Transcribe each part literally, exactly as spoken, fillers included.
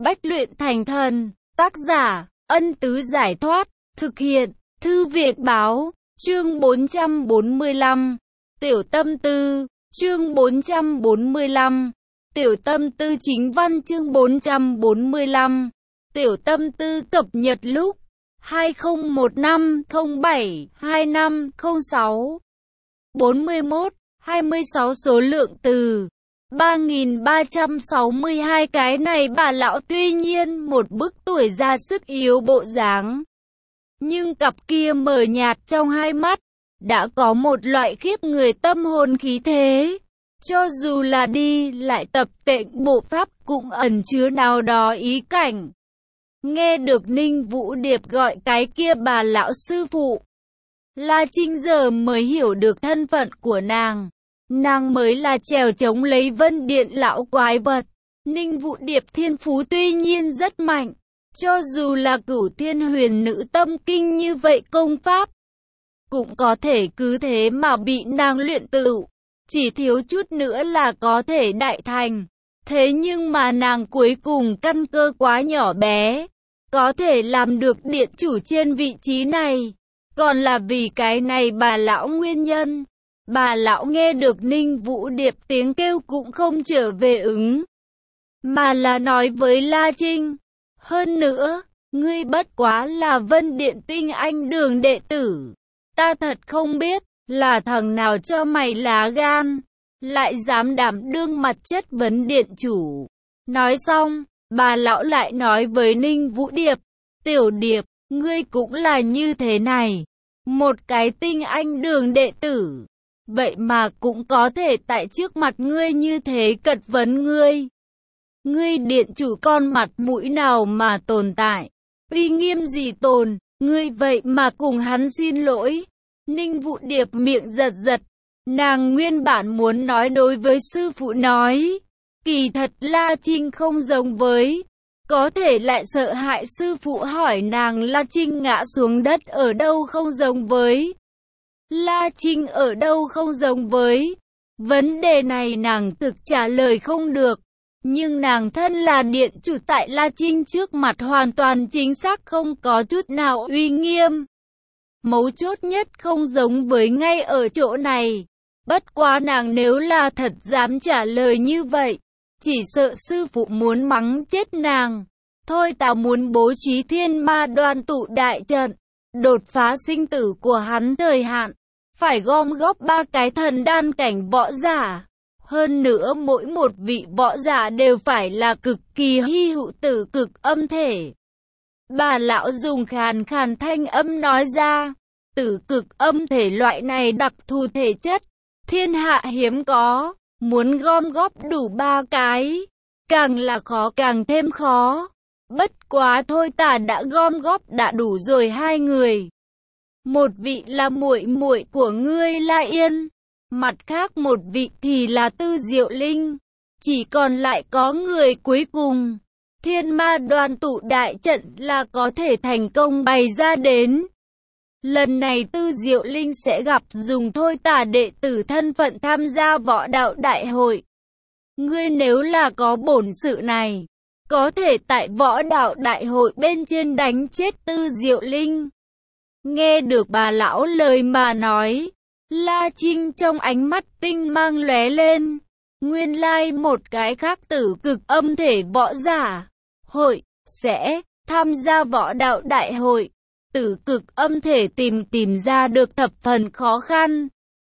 Bách luyện thành thần. Tác giả, Ân Tứ Giải Thoát. Thực hiện, Thư Việt Báo. Chương bốn trăm bốn mươi lăm. Tiểu tâm tư. Chương bốn trăm bốn mươi lăm. Tiểu tâm tư chính văn chương bốn trăm bốn mươi lăm. Tiểu tâm tư cập nhật lúc hai không một năm không bảy hai năm không sáu. bốn mươi mốt, hai mươi sáu số lượng từ ba nghìn ba trăm sáu mươi hai. Cái này bà lão tuy nhiên một bức tuổi già sức yếu bộ dáng, nhưng cặp kia mờ nhạt trong hai mắt đã có một loại khiếp người tâm hồn khí thế. Cho dù là đi lại tập tễnh bộ pháp cũng ẩn chứa nào đó ý cảnh. Nghe được Ninh Vũ Điệp gọi cái kia bà lão sư phụ, La Trinh giờ mới hiểu được thân phận của nàng. Nàng mới là trèo chống lấy Vân Điện lão quái vật. Ninh Vũ Điệp thiên phú tuy nhiên rất mạnh, cho dù là Cửu Thiên Huyền Nữ Tâm Kinh như vậy công pháp, cũng có thể cứ thế mà bị nàng luyện tự, chỉ thiếu chút nữa là có thể đại thành. Thế nhưng mà nàng cuối cùng căn cơ quá nhỏ bé, có thể làm được điện chủ trên vị trí này, còn là vì cái này bà lão nguyên nhân. Bà lão nghe được Ninh Vũ Điệp tiếng kêu cũng không trở về ứng, mà là nói với La Trinh, hơn nữa, ngươi bất quá là Vân Điện tinh anh đường đệ tử, ta thật không biết là thằng nào cho mày lá gan, lại dám đảm đương mặt chất vấn điện chủ. Nói xong, bà lão lại nói với Ninh Vũ Điệp, Tiểu Điệp, ngươi cũng là như thế này, một cái tinh anh đường đệ tử, vậy mà cũng có thể tại trước mặt ngươi như thế cật vấn ngươi. Ngươi điện chủ con mặt mũi nào mà tồn tại, uy nghiêm gì tồn, ngươi vậy mà cùng hắn xin lỗi. Ninh Vũ Điệp miệng giật giật, nàng nguyên bản muốn nói đối với sư phụ nói, kỳ thật La Trinh không giống với, có thể lại sợ hại sư phụ hỏi nàng La Trinh ngã xuống đất ở đâu không giống với. La Trinh ở đâu không giống với? Vấn đề này nàng thực trả lời không được, nhưng nàng thân là điện chủ tại La Trinh trước mặt hoàn toàn chính xác không có chút nào uy nghiêm. Mấu chốt nhất không giống với ngay ở chỗ này. Bất quá nàng nếu là thật dám trả lời như vậy, chỉ sợ sư phụ muốn mắng chết nàng. Thôi ta muốn bố trí thiên ma đoàn tụ đại trận, đột phá sinh tử của hắn thời hạn, phải gom góp ba cái thần đan cảnh võ giả. Hơn nữa mỗi một vị võ giả đều phải là cực kỳ hy hữu tử cực âm thể. Bà lão dùng khàn khàn thanh âm nói ra, tử cực âm thể loại này đặc thù thể chất, thiên hạ hiếm có, muốn gom góp đủ ba cái, càng là khó càng thêm khó. Bất quá thôi ta đã gom góp đã đủ rồi hai người. Một vị là muội muội của ngươi La Yên, mặt khác một vị thì là Tư Diệu Linh. Chỉ còn lại có người cuối cùng. Thiên ma đoàn tụ đại trận là có thể thành công bày ra đến. Lần này Tư Diệu Linh sẽ gặp dùng thôi tả đệ tử thân phận tham gia võ đạo đại hội. Ngươi nếu là có bổn sự này, có thể tại võ đạo đại hội bên trên đánh chết Tư Diệu Linh. Nghe được bà lão lời mà nói, La Trinh trong ánh mắt tinh mang lóe lên. Nguyên lai một cái khác tử cực âm thể võ giả hội sẽ tham gia võ đạo đại hội. Tử cực âm thể tìm tìm ra được thập phần khó khăn.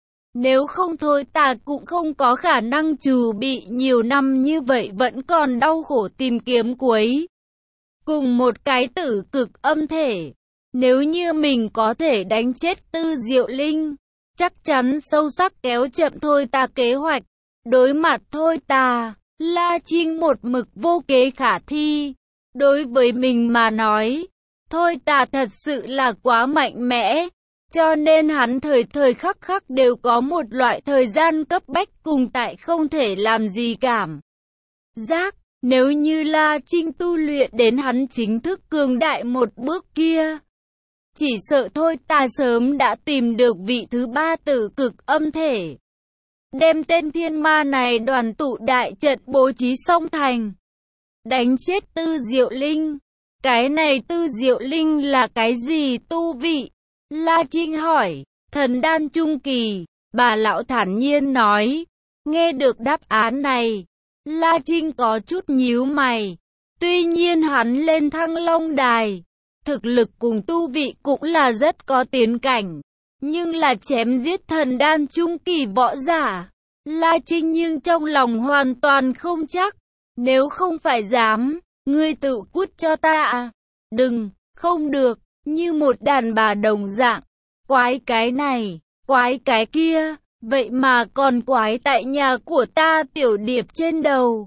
Nếu không thôi ta cũng không có khả năng trù bị nhiều năm như vậy vẫn còn đau khổ tìm kiếm cuối cùng một cái tử cực âm thể. Nếu như mình có thể đánh chết Tư Diệu Linh, chắc chắn sâu sắc kéo chậm thôi ta kế hoạch. Đối mặt thôi ta, La Trinh một mực vô kế khả thi. Đối với mình mà nói, thôi ta thật sự là quá mạnh mẽ, cho nên hắn thời thời khắc khắc đều có một loại thời gian cấp bách cùng tại không thể làm gì cảm giác. Nếu như La Trinh tu luyện đến hắn chính thức cường đại một bước kia, chỉ sợ thôi ta sớm đã tìm được vị thứ ba tử cực âm thể, đem tên thiên ma này đoàn tụ đại trận bố trí xong thành. đánh chết Tư Diệu Linh. Cái này Tư Diệu Linh là cái gì tu vị? La Trinh hỏi. Thần đan trung kỳ, bà lão thản nhiên nói. Nghe được đáp án này, La Trinh có chút nhíu mày. Tuy nhiên hắn lên Thăng Long Đài, thực lực cùng tu vị cũng là rất có tiến cảnh. Nhưng là chém giết thần đan trung kỳ võ giả, La Trinh nhưng trong lòng hoàn toàn không chắc. Nếu không phải dám, ngươi tự cút cho ta à? Đừng, không được, như một đàn bà đồng dạng. Quái cái này, quái cái kia, vậy mà còn quái tại nhà của ta Tiểu Điệp trên đầu.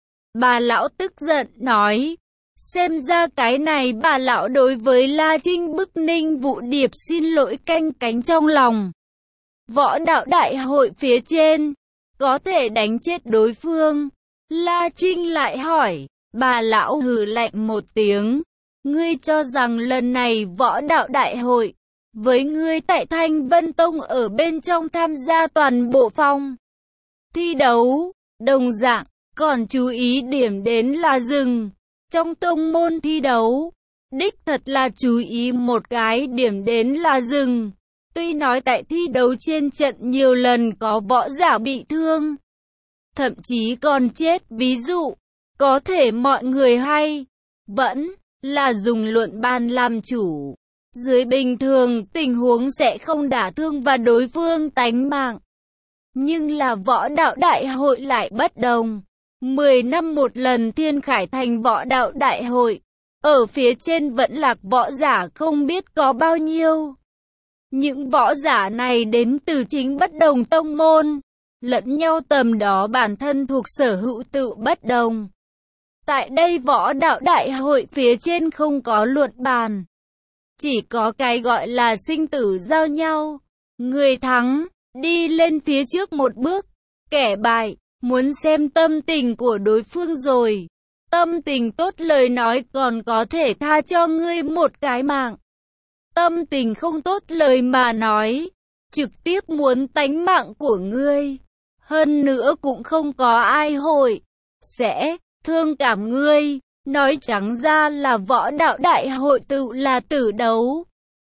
Bà lão tức giận nói. Xem ra cái này bà lão đối với La Trinh bức Ninh Vũ Điệp xin lỗi canh cánh trong lòng. Võ đạo đại hội phía trên, có thể đánh chết đối phương. La Trinh lại hỏi. Bà lão hừ lạnh một tiếng. Ngươi cho rằng lần này võ đạo đại hội, với ngươi tại Thanh Vân Tông ở bên trong tham gia toàn bộ phòng thi đấu, đồng dạng, còn chú ý điểm đến là rừng. Trong tông môn thi đấu, đích thật là chú ý một cái điểm đến là rừng. Tuy nói tại thi đấu trên trận nhiều lần có võ giả bị thương, thậm chí còn chết, ví dụ, có thể mọi người hay vẫn là dùng luận bàn làm chủ. Dưới bình thường, tình huống sẽ không đả thương và đối phương tánh mạng. Nhưng là võ đạo đại hội lại bất đồng. mười năm một lần Thiên Khải Thành võ đạo đại hội. Ở phía trên vẫn lạc võ giả không biết có bao nhiêu. Những võ giả này đến từ chính bất đồng tông môn. Lẫn nhau tầm đó bản thân thuộc sở hữu tự bất đồng. Tại đây võ đạo đại hội phía trên không có luận bàn. Chỉ có cái gọi là sinh tử giao nhau. Người thắng, đi lên phía trước một bước. Kẻ bại, muốn xem tâm tình của đối phương rồi. Tâm tình tốt lời nói còn có thể tha cho ngươi một cái mạng. Tâm tình không tốt lời mà nói, trực tiếp muốn tánh mạng của ngươi. Hơn nữa cũng không có ai hội sẽ thương cảm ngươi. Nói trắng ra là võ đạo đại hội tự là tử đấu.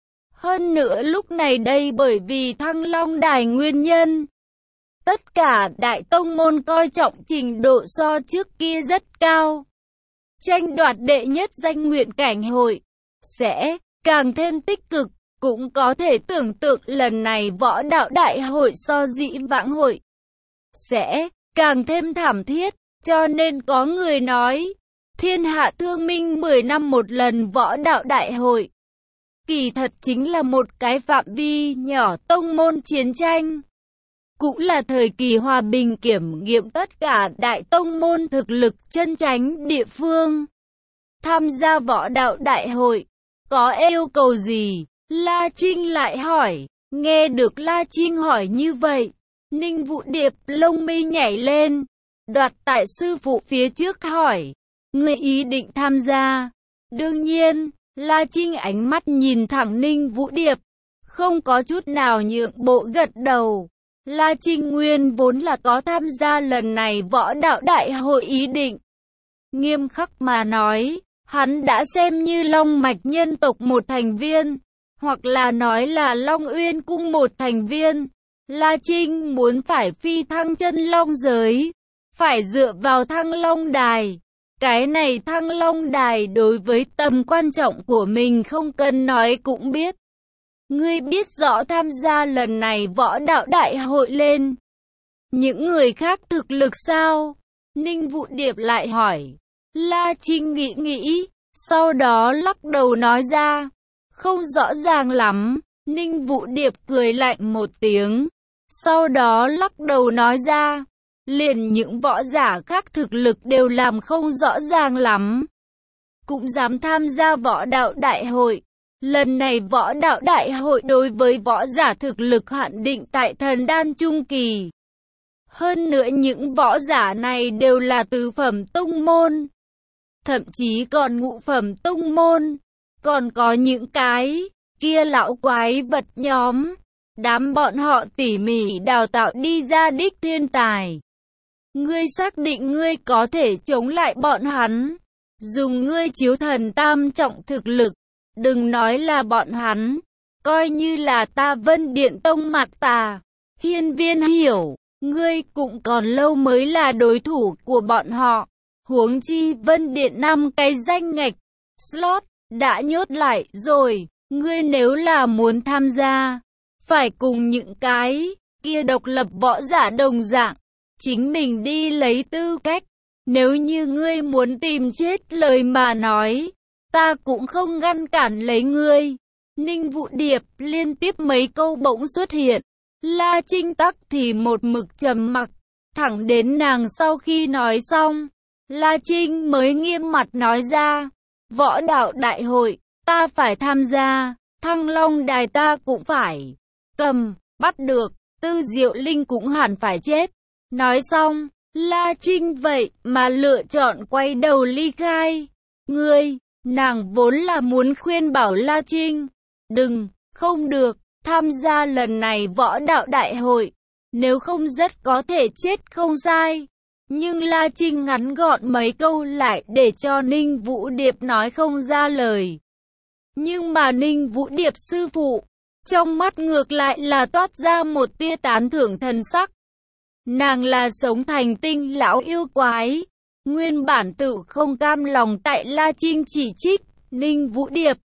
Hơn nữa lúc này đây bởi vì Thăng Long Đài nguyên nhân, tất cả đại tông môn coi trọng trình độ so trước kia rất cao. Tranh đoạt đệ nhất danh nguyện cảnh hội sẽ càng thêm tích cực. Cũng có thể tưởng tượng lần này võ đạo đại hội so dĩ vãng hội sẽ càng thêm thảm thiết. Cho nên có người nói, thiên hạ thương minh mười năm một lần võ đạo đại hội. Kỳ thật chính là một cái phạm vi nhỏ tông môn chiến tranh. Cũng là thời kỳ hòa bình kiểm nghiệm tất cả đại tông môn thực lực chân chánh địa phương. Tham gia võ đạo đại hội, có yêu cầu gì? La Trinh lại hỏi. Nghe được La Trinh hỏi như vậy, Ninh Vũ Điệp lông mi nhảy lên. Đoạt tại sư phụ phía trước hỏi. Người ý định tham gia? Đương nhiên, La Trinh ánh mắt nhìn thẳng Ninh Vũ Điệp, không có chút nào nhượng bộ gật đầu. La Trinh nguyên vốn là có tham gia lần này võ đạo đại hội ý định. Nghiêm khắc mà nói, hắn đã xem như Long Mạch nhân tộc một thành viên, hoặc là nói là Long Uyên cung một thành viên. La Trinh muốn phải phi thăng chân long giới, phải dựa vào Thăng Long Đài. Cái này Thăng Long Đài đối với tầm quan trọng của mình không cần nói cũng biết. Ngươi biết rõ tham gia lần này võ đạo đại hội lên những người khác thực lực sao? Ninh Vũ Điệp lại hỏi. La Trinh nghĩ nghĩ, sau đó lắc đầu nói ra. Không rõ ràng lắm. Ninh Vũ Điệp cười lạnh một tiếng, sau đó lắc đầu nói ra. Liền những võ giả khác thực lực đều làm không rõ ràng lắm, cũng dám tham gia võ đạo đại hội. Lần này võ đạo đại hội đối với võ giả thực lực hạn định tại thần đan trung kỳ. Hơn nữa những võ giả này đều là tứ phẩm tông môn, thậm chí còn ngũ phẩm tông môn. Còn có những cái kia lão quái vật nhóm, đám bọn họ tỉ mỉ đào tạo đi ra đích thiên tài. Ngươi xác định ngươi có thể chống lại bọn hắn. Dùng ngươi chiếu thần tam trọng thực lực. Đừng nói là bọn hắn. Coi như là ta Vân Điện Tông Mạc Tà. Hiên Viên hiểu. Ngươi cũng còn lâu mới là đối thủ của bọn họ. Huống chi Vân Điện năm cái danh ngạch. Slot. Đã nhốt lại rồi. Ngươi nếu là muốn tham gia. Phải cùng những cái kia độc lập võ giả đồng dạng. Chính mình đi lấy tư cách. Nếu như ngươi muốn tìm chết lời mà nói, ta cũng không ngăn cản lấy ngươi. Ninh Vũ Điệp liên tiếp mấy câu bỗng xuất hiện. La Trinh Tắc thì một mực trầm mặc. Thẳng đến nàng sau khi nói xong, La Trinh mới nghiêm mặt nói ra. Võ đạo đại hội, ta phải tham gia. Thăng Long đài ta cũng phải. Cầm, bắt được. Tư Diệu Linh cũng hẳn phải chết. Nói xong, La Trinh vậy mà lựa chọn quay đầu ly khai. Ngươi, nàng vốn là muốn khuyên bảo La Trinh. Đừng, không được, tham gia lần này võ đạo đại hội. Nếu không rất có thể chết không sai. Nhưng La Trinh ngắn gọn mấy câu lại để cho Ninh Vũ Điệp nói không ra lời. Nhưng mà Ninh Vũ Điệp sư phụ, trong mắt ngược lại là toát ra một tia tán thưởng thần sắc. Nàng là sống thành tinh lão yêu quái. Nguyên bản tự không cam lòng tại La Trinh chỉ trích, Ninh Vũ Điệp.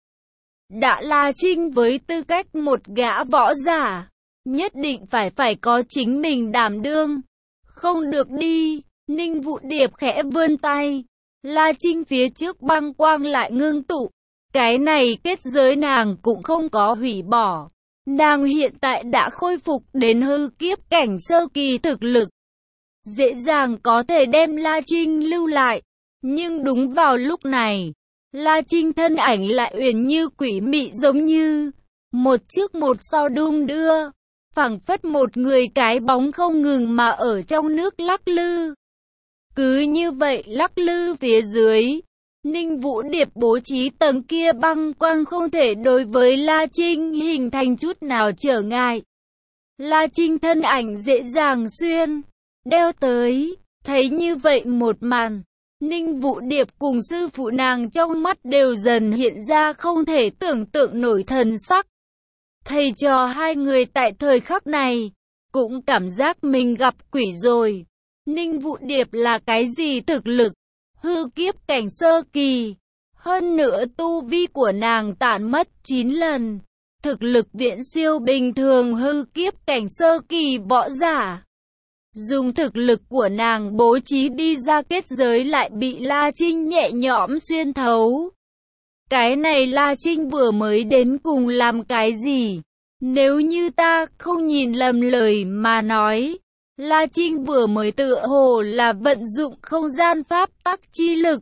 Đã La Trinh với tư cách một gã võ giả, nhất định phải phải có chính mình đảm đương. Không được đi, Ninh Vũ Điệp khẽ vươn tay. La Trinh phía trước băng quang lại ngưng tụ. Cái này kết giới nàng cũng không có hủy bỏ. Nàng hiện tại đã khôi phục đến hư kiếp cảnh sơ kỳ thực lực. Dễ dàng có thể đem La Trinh lưu lại. Nhưng đúng vào lúc này, La Trinh thân ảnh lại uyển như quỷ mị giống như một trước một sau đung đưa. Phảng phất một người cái bóng không ngừng mà ở trong nước lắc lư. Cứ như vậy lắc lư phía dưới. Ninh Vũ Điệp bố trí tầng kia băng quang không thể đối với La Trinh hình thành chút nào trở ngại. La Trinh thân ảnh dễ dàng xuyên, đeo tới, thấy như vậy một màn. Ninh Vũ Điệp cùng sư phụ nàng trong mắt đều dần hiện ra không thể tưởng tượng nổi thần sắc. Thầy trò hai người tại thời khắc này, cũng cảm giác mình gặp quỷ rồi. Ninh Vũ Điệp là cái gì thực lực? Hư kiếp cảnh sơ kỳ. Hơn nữa tu vi của nàng tản mất chín lần. Thực lực viễn siêu bình thường hư kiếp cảnh sơ kỳ võ giả. Dùng thực lực của nàng bố trí đi ra kết giới lại bị La Trinh nhẹ nhõm xuyên thấu. Cái này La Trinh vừa mới đến cùng làm cái gì? Nếu như ta không nhìn lầm lời mà nói, La Trinh vừa mới tựa hồ là vận dụng không gian pháp tắc chi lực.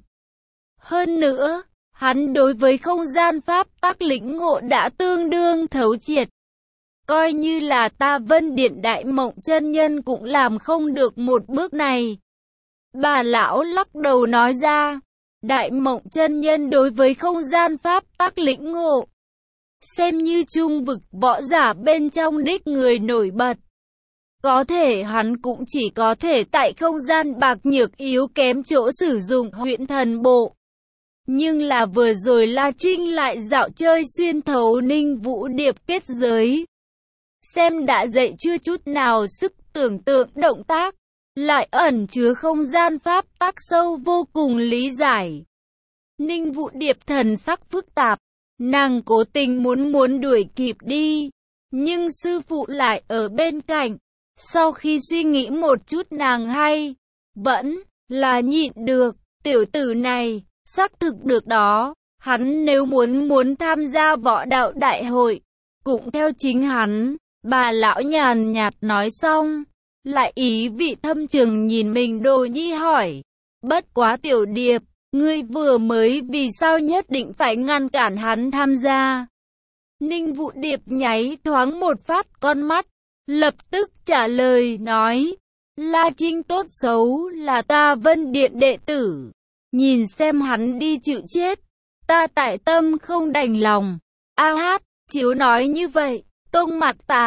Hơn nữa, hắn đối với không gian pháp tắc lĩnh ngộ đã tương đương thấu triệt. Coi như là ta Vân Điện Đại Mộng chân nhân cũng làm không được một bước này. Bà lão lắc đầu nói ra, Đại Mộng chân nhân đối với không gian pháp tắc lĩnh ngộ, xem như trung vực võ giả bên trong đích người nổi bật. Có thể hắn cũng chỉ có thể tại không gian bạc nhược yếu kém chỗ sử dụng huyễn thần bộ. Nhưng là vừa rồi La Trinh lại dạo chơi xuyên thấu Ninh Vũ Điệp kết giới. Xem đã dậy chưa chút nào sức tưởng tượng động tác, lại ẩn chứa không gian pháp tắc sâu vô cùng lý giải. Ninh Vũ Điệp thần sắc phức tạp, nàng cố tình muốn muốn đuổi kịp đi, nhưng sư phụ lại ở bên cạnh. Sau khi suy nghĩ một chút nàng hay, vẫn là nhịn được, tiểu tử này, xác thực được đó, hắn nếu muốn muốn tham gia võ đạo đại hội, cũng theo chính hắn. Bà lão nhàn nhạt nói xong, lại ý vị thâm trường nhìn mình Đồ Nhi hỏi, bất quá Tiểu Điệp, ngươi vừa mới vì sao nhất định phải ngăn cản hắn tham gia? Ninh Vũ Điệp nháy thoáng một phát con mắt, lập tức trả lời nói, La Trinh tốt xấu là ta Vân Điện đệ tử, nhìn xem hắn đi chịu chết, ta tại tâm không đành lòng. A hát, chiếu nói như vậy, Tông Mạc Tà,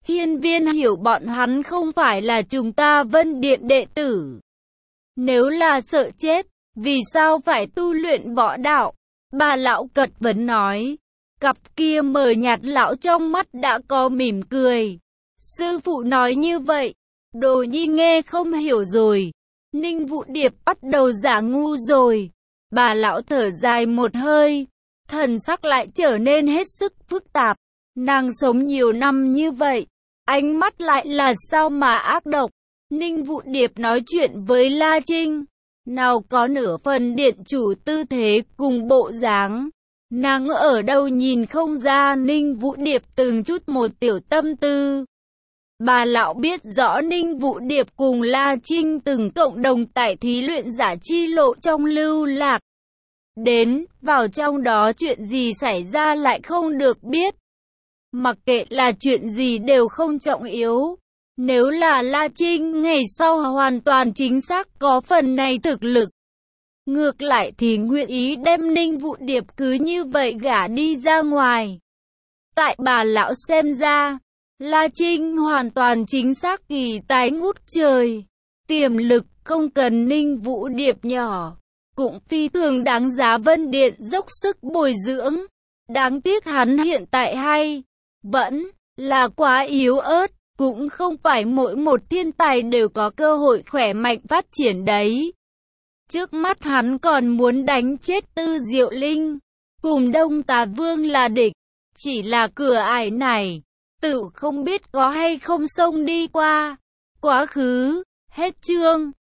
Hiên Viên hiểu bọn hắn không phải là chúng ta Vân Điện đệ tử. Nếu là sợ chết, vì sao phải tu luyện võ đạo? Bà lão cật vấn nói. Cặp kia mờ nhạt lão trong mắt đã có mỉm cười. Sư phụ nói như vậy, Đồ Nhi nghe không hiểu rồi. Ninh Vũ Điệp bắt đầu giả ngu rồi. Bà lão thở dài một hơi, thần sắc lại trở nên hết sức phức tạp. Nàng sống nhiều năm như vậy, ánh mắt lại là sao mà ác độc. Ninh Vũ Điệp nói chuyện với La Trinh, nào có nửa phần điện chủ tư thế cùng bộ dáng. Nàng ở đâu nhìn không ra Ninh Vũ Điệp từng chút một tiểu tâm tư. Bà lão biết rõ Ninh Vũ Điệp cùng La Trinh từng cộng đồng tại thí luyện giả chi lộ trong lưu lạc. Đến, vào trong đó chuyện gì xảy ra lại không được biết. Mặc kệ là chuyện gì đều không trọng yếu. Nếu là La Trinh ngày sau hoàn toàn chính xác có phần này thực lực. Ngược lại thì nguyện ý đem Ninh Vũ Điệp cứ như vậy gả đi ra ngoài. Tại bà lão xem ra, La Trinh hoàn toàn chính xác kỳ tài ngút trời. Tiềm lực không cần Ninh Vũ Điệp nhỏ. Cũng phi thường đáng giá Vân Điện dốc sức bồi dưỡng. Đáng tiếc hắn hiện tại hay vẫn là quá yếu ớt. Cũng không phải mỗi một thiên tài đều có cơ hội khỏe mạnh phát triển đấy. Trước mắt hắn còn muốn đánh chết Tư Diệu Linh, cùng Đông Tà Vương là địch. Chỉ là cửa ải này, tự không biết có hay không xông đi qua. Quá khứ, hết chương.